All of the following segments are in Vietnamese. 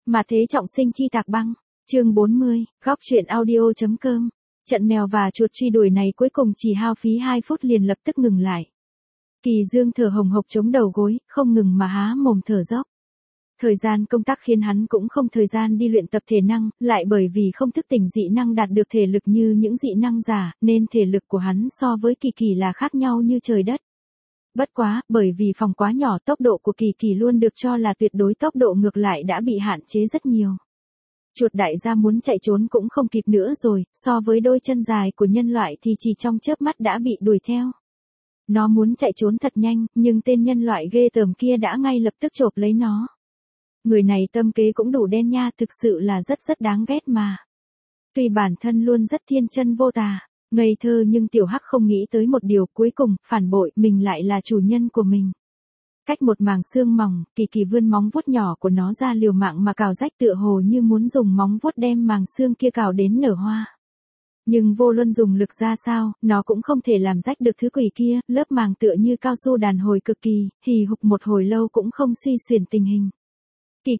Mà thế trọng sinh chi tạc băng. Chương 40, góc truyện audio.com. Trận mèo và chuột truy đuổi này cuối cùng chỉ hao phí 2 phút liền lập tức ngừng lại. Kỳ Dương thở hồng hộc chống đầu gối, không ngừng mà há mồm thở dốc. Thời gian công tác khiến hắn cũng không thời gian đi luyện tập thể năng, lại bởi vì không thức tỉnh dị năng đạt được thể lực như những dị năng giả, nên thể lực của hắn so với Kỳ Kỳ là khác nhau như trời đất. Bất quá, bởi vì phòng quá nhỏ, tốc độ của Kỳ Kỳ luôn được cho là tuyệt đối, tốc độ ngược lại đã bị hạn chế rất nhiều. Chuột đại gia muốn chạy trốn cũng không kịp nữa rồi, so với đôi chân dài của nhân loại thì chỉ trong chớp mắt đã bị đuổi theo. Nó muốn chạy trốn thật nhanh, nhưng tên nhân loại ghê tởm kia đã ngay lập tức chộp lấy nó. Người này tâm kế cũng đủ đen nha, thực sự là rất đáng ghét mà. Tuy bản thân luôn rất thiên chân vô tà, ngây thơ, nhưng tiểu hắc không nghĩ tới một điều, cuối cùng, phản bội, mình lại là chủ nhân của mình. Cách một màng xương mỏng, Kỳ Kỳ vươn móng vuốt nhỏ của nó ra liều mạng mà cào rách, tựa hồ như muốn dùng móng vuốt đem màng xương kia cào đến nở hoa. Nhưng vô luân dùng lực ra sao, nó cũng không thể làm rách được thứ quỷ kia, lớp màng tựa như cao su đàn hồi cực kỳ, hì hục một hồi lâu cũng không suy xuyển tình hình. Kỳ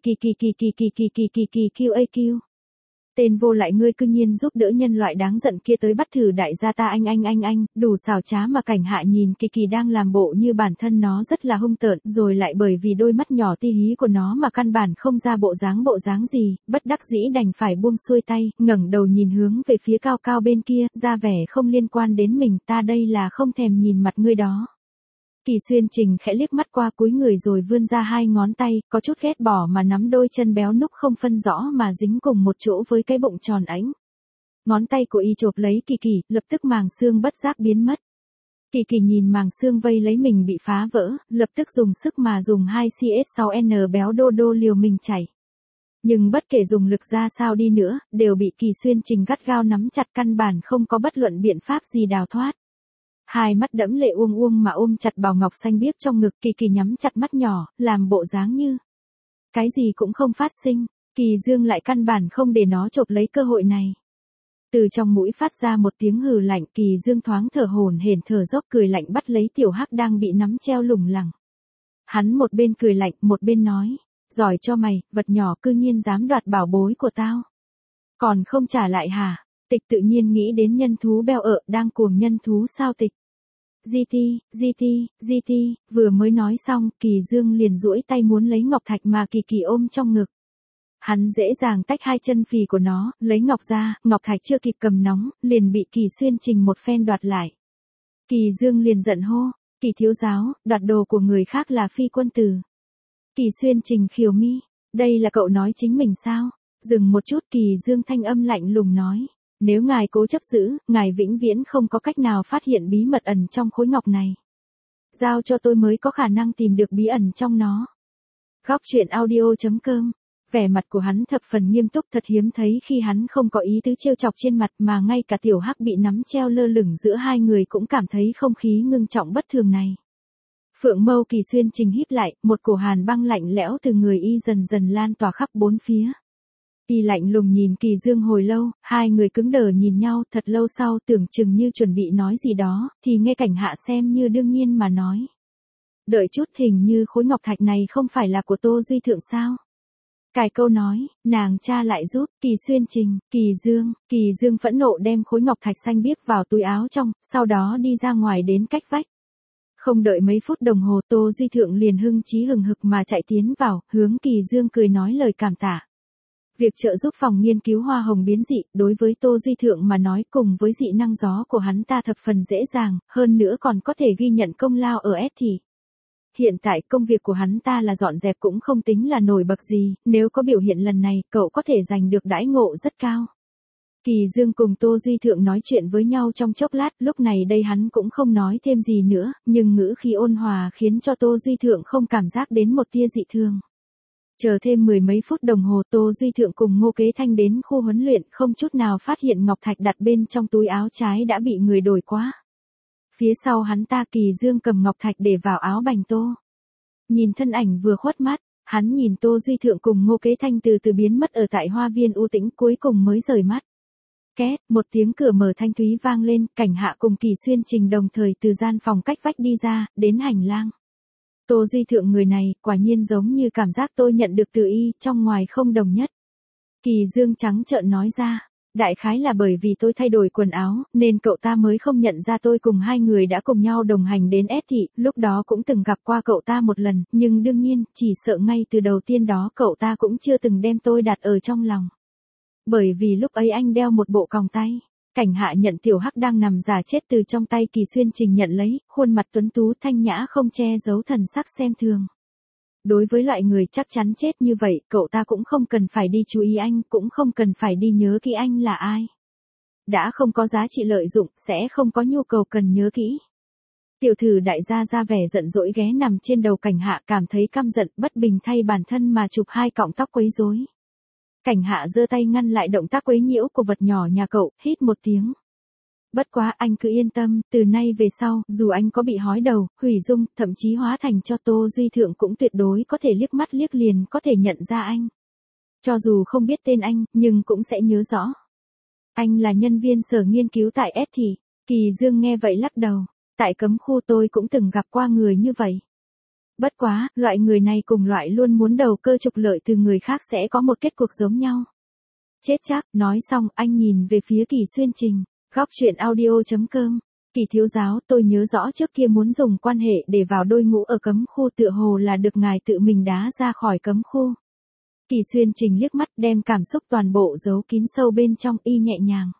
QAQ. Tên vô lại, ngươi cư nhiên giúp đỡ nhân loại đáng giận kia tới bắt thử đại gia ta, anh, đủ xảo trá mà cảnh hạ nhìn Kỳ Kỳ đang làm bộ như bản thân nó rất là hung tợn, rồi lại bởi vì đôi mắt nhỏ ti hí của nó mà căn bản không ra bộ dáng gì, bất đắc dĩ đành phải buông xuôi tay, ngẩng đầu nhìn hướng về phía cao cao bên kia, ra vẻ không liên quan đến mình, ta đây là không thèm nhìn mặt ngươi đó. Kỳ Xuyên Trình khẽ liếc mắt qua, cúi người rồi vươn ra 2 ngón tay, có chút ghét bỏ mà nắm đôi chân béo núc không phân rõ mà dính cùng một chỗ với cái bụng tròn ánh. Ngón tay của y chộp lấy Kỳ Kỳ, lập tức màng xương bất giác biến mất. Kỳ Kỳ nhìn màng xương vây lấy mình bị phá vỡ, lập tức dùng sức mà dùng 2CS6N béo đô đô liều mình chảy. Nhưng bất kể dùng lực ra sao đi nữa, đều bị Kỳ Xuyên Trình gắt gao nắm chặt, căn bản không có bất luận biện pháp gì đào thoát. Hai mắt đẫm lệ uông mà ôm chặt bào ngọc xanh biếc trong ngực, Kỳ Kỳ nhắm chặt mắt nhỏ, làm bộ dáng như cái gì cũng không phát sinh. Kỳ Dương lại căn bản không để nó chộp lấy cơ hội này. Từ trong mũi phát ra một tiếng hừ lạnh, Kỳ Dương thoáng thở hổn hển thở dốc cười lạnh bắt lấy tiểu hắc đang bị nắm treo lủng lẳng. Hắn một bên cười lạnh, một bên nói, giỏi cho mày, vật nhỏ cư nhiên dám đoạt bảo bối của tao. Còn không trả lại hả? Tịch tự nhiên nghĩ đến nhân thú beo ợ đang cuồng nhân thú sao Tịch. GT, vừa mới nói xong, Kỳ Dương liền duỗi tay muốn lấy ngọc thạch mà Kỳ Kỳ ôm trong ngực. Hắn dễ dàng tách 2 chân phì của nó, lấy ngọc ra, ngọc thạch chưa kịp cầm nóng, liền bị Kỳ Xuyên Trình một phen đoạt lại. Kỳ Dương liền giận hô, Kỳ thiếu giáo, đoạt đồ của người khác là phi quân tử. Kỳ Xuyên Trình khiều mi, đây là cậu nói chính mình sao? Dừng một chút, Kỳ Dương thanh âm lạnh lùng nói. Nếu ngài cố chấp giữ, ngài vĩnh viễn không có cách nào phát hiện bí mật ẩn trong khối ngọc này. Giao cho tôi mới có khả năng tìm được bí ẩn trong nó. Góc truyện audio.com. Vẻ mặt của hắn thập phần nghiêm túc, thật hiếm thấy khi hắn không có ý tứ trêu chọc trên mặt, mà ngay cả tiểu hắc bị nắm treo lơ lửng giữa hai người cũng cảm thấy không khí ngưng trọng bất thường này. Phượng mâu Kỳ Xuyên Trình híp lại, một cổ hàn băng lạnh lẽo từ người y dần dần lan tỏa khắp bốn phía. Y lạnh lùng nhìn Kỳ Dương hồi lâu, hai người cứng đờ nhìn nhau, thật lâu sau tưởng chừng như chuẩn bị nói gì đó, thì nghe cảnh hạ xem như đương nhiên mà nói. Đợi chút, hình như khối ngọc thạch này không phải là của Tô Duy Thượng sao? Cài câu nói, nàng cha lại giúp, Kỳ Xuyên Trình, Kỳ Dương phẫn nộ đem khối ngọc thạch xanh biếc vào túi áo trong, sau đó đi ra ngoài đến cách vách. Không đợi mấy phút đồng hồ, Tô Duy Thượng liền hưng chí hừng hực mà chạy tiến vào, hướng Kỳ Dương cười nói lời cảm tạ. Việc trợ giúp phòng nghiên cứu hoa hồng biến dị, đối với Tô Duy Thượng mà nói cùng với dị năng gió của hắn ta thập phần dễ dàng, hơn nữa còn có thể ghi nhận công lao ở S thì. Hiện tại công việc của hắn ta là dọn dẹp cũng không tính là nổi bật gì, nếu có biểu hiện lần này, cậu có thể giành được đãi ngộ rất cao. Kỳ Dương cùng Tô Duy Thượng nói chuyện với nhau trong chốc lát, lúc này đây hắn cũng không nói thêm gì nữa, nhưng ngữ khí ôn hòa khiến cho Tô Duy Thượng không cảm giác đến một tia dị thường. Chờ thêm 10 mấy phút đồng hồ, Tô Duy Thượng cùng Ngô Kế Thanh đến khu huấn luyện, không chút nào phát hiện ngọc thạch đặt bên trong túi áo trái đã bị người đổi quá. Phía sau hắn ta, Kỳ Dương cầm ngọc thạch để vào áo bành tô. Nhìn thân ảnh vừa khuất mắt, hắn nhìn Tô Duy Thượng cùng Ngô Kế Thanh từ từ biến mất ở tại hoa viên u tĩnh, cuối cùng mới rời mắt. Két, một tiếng cửa mở thanh thúy vang lên, cảnh hạ cùng Kỳ Xuyên Trình đồng thời từ gian phòng cách vách đi ra, đến hành lang. Tô Duy Thượng người này, quả nhiên giống như cảm giác tôi nhận được từ y, trong ngoài không đồng nhất. Kỳ Dương trắng trợn nói ra, đại khái là bởi vì tôi thay đổi quần áo, nên cậu ta mới không nhận ra tôi cùng hai người đã cùng nhau đồng hành đến S thị, lúc đó cũng từng gặp qua cậu ta một lần, nhưng đương nhiên, chỉ sợ ngay từ đầu tiên đó cậu ta cũng chưa từng đem tôi đặt ở trong lòng. Bởi vì lúc ấy anh đeo một bộ còng tay. Cảnh Hạ nhận Tiểu Hắc đang nằm giả chết từ trong tay Kỳ Xuyên Trình nhận lấy, khuôn mặt tuấn tú thanh nhã không che giấu thần sắc xem thường. Đối với loại người chắc chắn chết như vậy, cậu ta cũng không cần phải đi chú ý anh, cũng không cần phải đi nhớ kỹ anh là ai. Đã không có giá trị lợi dụng, sẽ không có nhu cầu cần nhớ kỹ. Tiểu thử đại gia ra vẻ giận dỗi ghé nằm trên đầu Cảnh Hạ, cảm thấy căm giận bất bình thay bản thân mà chụp hai cọng tóc quấy rối. Cảnh Hạ giơ tay ngăn lại động tác quấy nhiễu của vật nhỏ nhà cậu, hít một tiếng. Bất quá anh cứ yên tâm, từ nay về sau, dù anh có bị hói đầu, hủy dung, thậm chí hóa thành cho Tô Duy Thượng cũng tuyệt đối có thể liếc mắt liếc liền có thể nhận ra anh. Cho dù không biết tên anh, nhưng cũng sẽ nhớ rõ. Anh là nhân viên sở nghiên cứu tại S thị. Kỳ Dương nghe vậy lắc đầu. Tại cấm khu tôi cũng từng gặp qua người như vậy. Bất quá, loại người này cùng loại luôn muốn đầu cơ trục lợi từ người khác sẽ có một kết cục giống nhau. Chết chắc, nói xong anh nhìn về phía Kỳ Xuyên Trình. Góc truyện audio.com. Kỳ thiếu giáo, tôi nhớ rõ trước kia muốn dùng quan hệ để vào đôi ngũ ở cấm khu, tựa hồ là được ngài tự mình đá ra khỏi cấm khu. Kỳ Xuyên Trình liếc mắt đem cảm xúc toàn bộ giấu kín sâu bên trong, y nhẹ nhàng.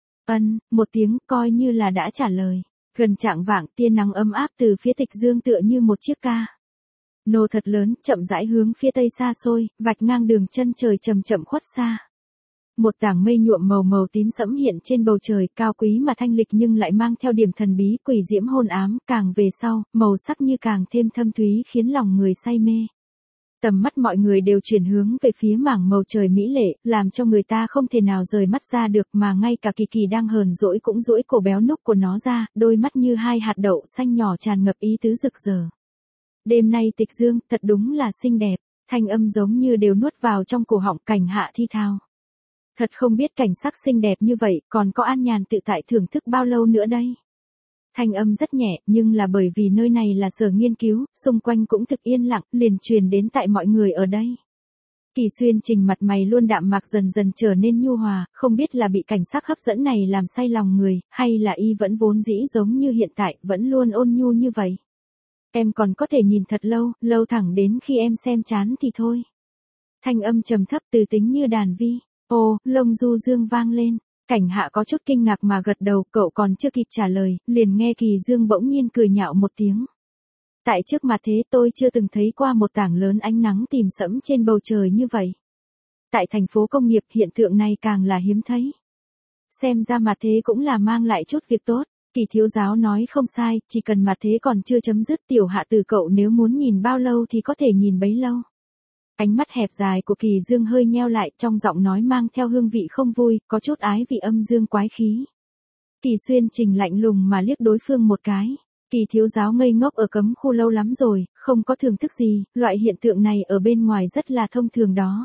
Một tiếng coi như là đã trả lời. Gần chạng vạng, tia nắng ấm áp từ phía Tịch Dương tựa như một chiếc ca nô thật lớn, chậm rãi hướng phía tây xa xôi, vạch ngang đường chân trời chậm chậm khuất xa. Một tảng mây nhuộm màu màu tím sẫm hiện trên bầu trời, cao quý mà thanh lịch nhưng lại mang theo điểm thần bí quỷ diễm hôn ám, càng về sau, màu sắc như càng thêm thâm thúy khiến lòng người say mê. Tầm mắt mọi người đều chuyển hướng về phía mảng màu trời mỹ lệ, làm cho người ta không thể nào rời mắt ra được, mà ngay cả Kỳ Kỳ đang hờn dỗi cũng duỗi cổ béo núc của nó ra, đôi mắt như hai hạt đậu xanh nhỏ tràn ngập ý tứ rực rỡ. Đêm nay Tịch Dương, thật đúng là xinh đẹp, thanh âm giống như đều nuốt vào trong cổ họng. Cảnh Hạ thi thào. Thật không biết cảnh sắc xinh đẹp như vậy, còn có an nhàn tự tại thưởng thức bao lâu nữa đây. Thanh âm rất nhẹ, nhưng là bởi vì nơi này là sở nghiên cứu, xung quanh cũng thực yên lặng, liền truyền đến tại mọi người ở đây. Kỳ Xuyên Trình mặt mày luôn đạm mạc dần dần trở nên nhu hòa, không biết là bị cảnh sắc hấp dẫn này làm say lòng người, hay là y vẫn vốn dĩ giống như hiện tại, vẫn luôn ôn nhu như vậy. Em còn có thể nhìn thật lâu, lâu thẳng đến khi em xem chán thì thôi. Thanh âm trầm thấp từ tính như đàn vi. Ô, lông du dương vang lên. Cảnh Hạ có chút kinh ngạc mà gật đầu, cậu còn chưa kịp trả lời, liền nghe Kỳ Dương bỗng nhiên cười nhạo một tiếng. Tại trước mặt thế tôi chưa từng thấy qua một tảng lớn ánh nắng tìm sẫm trên bầu trời như vậy. Tại thành phố công nghiệp hiện tượng này càng là hiếm thấy. Xem ra mặt thế cũng là mang lại chút việc tốt. Kỳ thiếu giáo nói không sai, chỉ cần mặt thế còn chưa chấm dứt, Tiểu Hạ từ cậu nếu muốn nhìn bao lâu thì có thể nhìn bấy lâu. Ánh mắt hẹp dài của Kỳ Dương hơi nheo lại, trong giọng nói mang theo hương vị không vui, có chút ái vị âm dương quái khí. Kỳ Xuyên Trình lạnh lùng mà liếc đối phương một cái. Kỳ thiếu giáo ngây ngốc ở cấm khu lâu lắm rồi, không có thưởng thức gì, loại hiện tượng này ở bên ngoài rất là thông thường đó.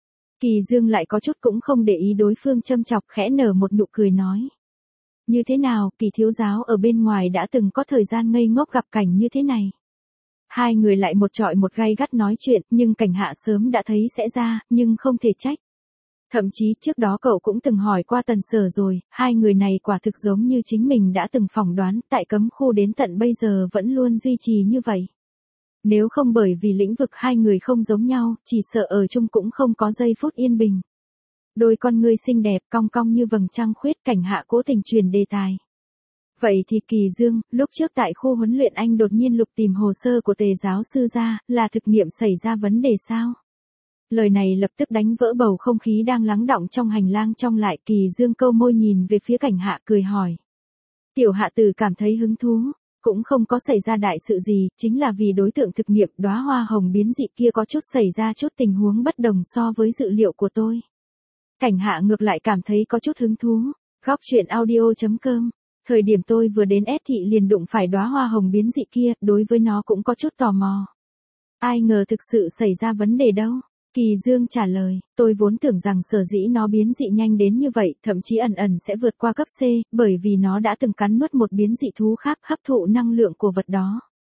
Kỳ Dương lại có chút cũng không để ý đối phương châm chọc, khẽ nở một nụ cười nói. Như thế nào, Kỳ thiếu giáo ở bên ngoài đã từng có thời gian ngây ngốc gặp cảnh như thế này. Hai người lại một trọi một gay gắt nói chuyện, nhưng Cảnh Hạ sớm đã thấy sẽ ra, nhưng không thể trách. Thậm chí trước đó cậu cũng từng hỏi qua Tần Sở rồi, hai người này quả thực giống như chính mình đã từng phỏng đoán, tại cấm khu đến tận bây giờ vẫn luôn duy trì như vậy. Nếu không bởi vì lĩnh vực hai người không giống nhau, chỉ sợ ở chung cũng không có giây phút yên bình. Đôi con ngươi xinh đẹp cong cong như vầng trăng khuyết. Cảnh Hạ cố tình truyền đề tài. Vậy thì Kỳ Dương, lúc trước tại khu huấn luyện anh đột nhiên lục tìm hồ sơ của Tề giáo sư ra, là thực nghiệm xảy ra vấn đề sao? Lời này lập tức đánh vỡ bầu không khí đang lắng đọng trong hành lang trong lại. Kỳ Dương câu môi nhìn về phía Cảnh Hạ cười hỏi. Tiểu Hạ Tử cảm thấy hứng thú, cũng không có xảy ra đại sự gì, chính là vì đối tượng thực nghiệm đóa hoa hồng biến dị kia có chút xảy ra chút tình huống bất đồng so với dự liệu của tôi. Cảnh Hạ ngược lại cảm thấy có chút hứng thú. Góc truyện audio.com. Thời điểm tôi vừa đến S thị liền đụng phải đóa hoa hồng biến dị kia, đối với nó cũng có chút tò mò. Ai ngờ thực sự xảy ra vấn đề đâu. Kỳ Dương trả lời, tôi vốn tưởng rằng sở dĩ nó biến dị nhanh đến như vậy, thậm chí ẩn ẩn sẽ vượt qua cấp C, bởi vì nó đã từng cắn nuốt một biến dị thú khác hấp thụ năng lượng của vật đó.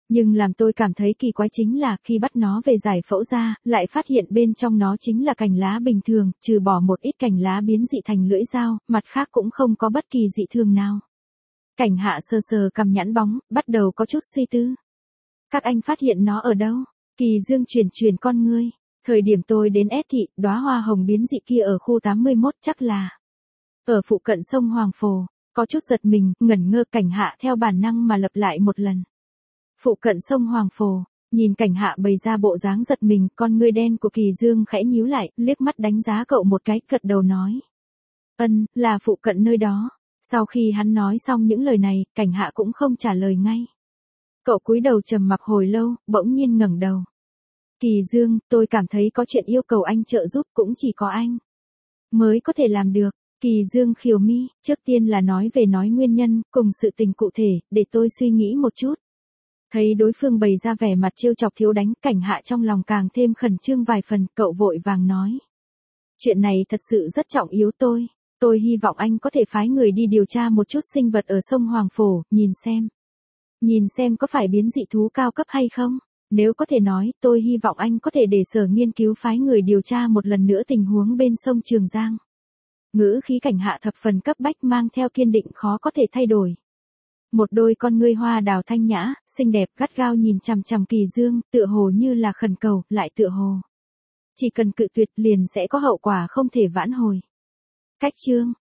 Nhưng làm tôi cảm thấy kỳ quái chính là khi bắt nó về giải phẫu ra, lại phát hiện bên trong nó chính là cành lá bình thường, trừ bỏ một ít cành lá biến dị thành lưỡi dao, mặt khác cũng không có bất kỳ dị thường nào. Cảnh Hạ sờ sờ cằm nhẵn bóng, bắt đầu có chút suy tư. Các anh phát hiện nó ở đâu? Kỳ Dương chuyển con ngươi. Thời điểm tôi đến S thị, đóa hoa hồng biến dị kia ở khu 81 chắc là ở phụ cận sông Hoàng Phổ. Có chút giật mình, ngẩn ngơ. Cảnh Hạ theo bản năng mà lặp lại một lần. Phụ cận sông Hoàng Phổ. Nhìn Cảnh Hạ bày ra bộ dáng giật mình, con ngươi đen của Kỳ Dương khẽ nhíu lại, liếc mắt đánh giá cậu một cái, gật đầu nói. Là phụ cận nơi đó. Sau khi hắn nói xong những lời này, Cảnh Hạ cũng không trả lời ngay. Cậu cúi đầu trầm mặc hồi lâu, bỗng nhiên ngẩng đầu. Kỳ Dương, tôi cảm thấy có chuyện yêu cầu anh trợ giúp, cũng chỉ có anh mới có thể làm được. Kỳ Dương khều mi, trước tiên là nói nguyên nhân, cùng sự tình cụ thể, để tôi suy nghĩ một chút. Thấy đối phương bày ra vẻ mặt trêu chọc thiếu đánh, Cảnh Hạ trong lòng càng thêm khẩn trương vài phần, cậu vội vàng nói. Chuyện này thật sự rất trọng yếu tôi hy vọng anh có thể phái người đi điều tra một chút sinh vật ở sông Hoàng Phổ, nhìn xem có phải biến dị thú cao cấp hay không. Nếu có thể nói, tôi hy vọng anh có thể để Sở Nghiên cứu phái người điều tra một lần nữa tình huống bên sông Trường Giang. Ngữ khí Cảnh Hạ thập phần cấp bách mang theo kiên định khó có thể thay đổi. Một đôi con ngươi hoa đào thanh nhã, xinh đẹp gắt gao nhìn chằm chằm Kỳ Dương, tựa hồ như là khẩn cầu, lại tựa hồ chỉ cần cự tuyệt liền sẽ có hậu quả không thể vãn hồi. Cách chương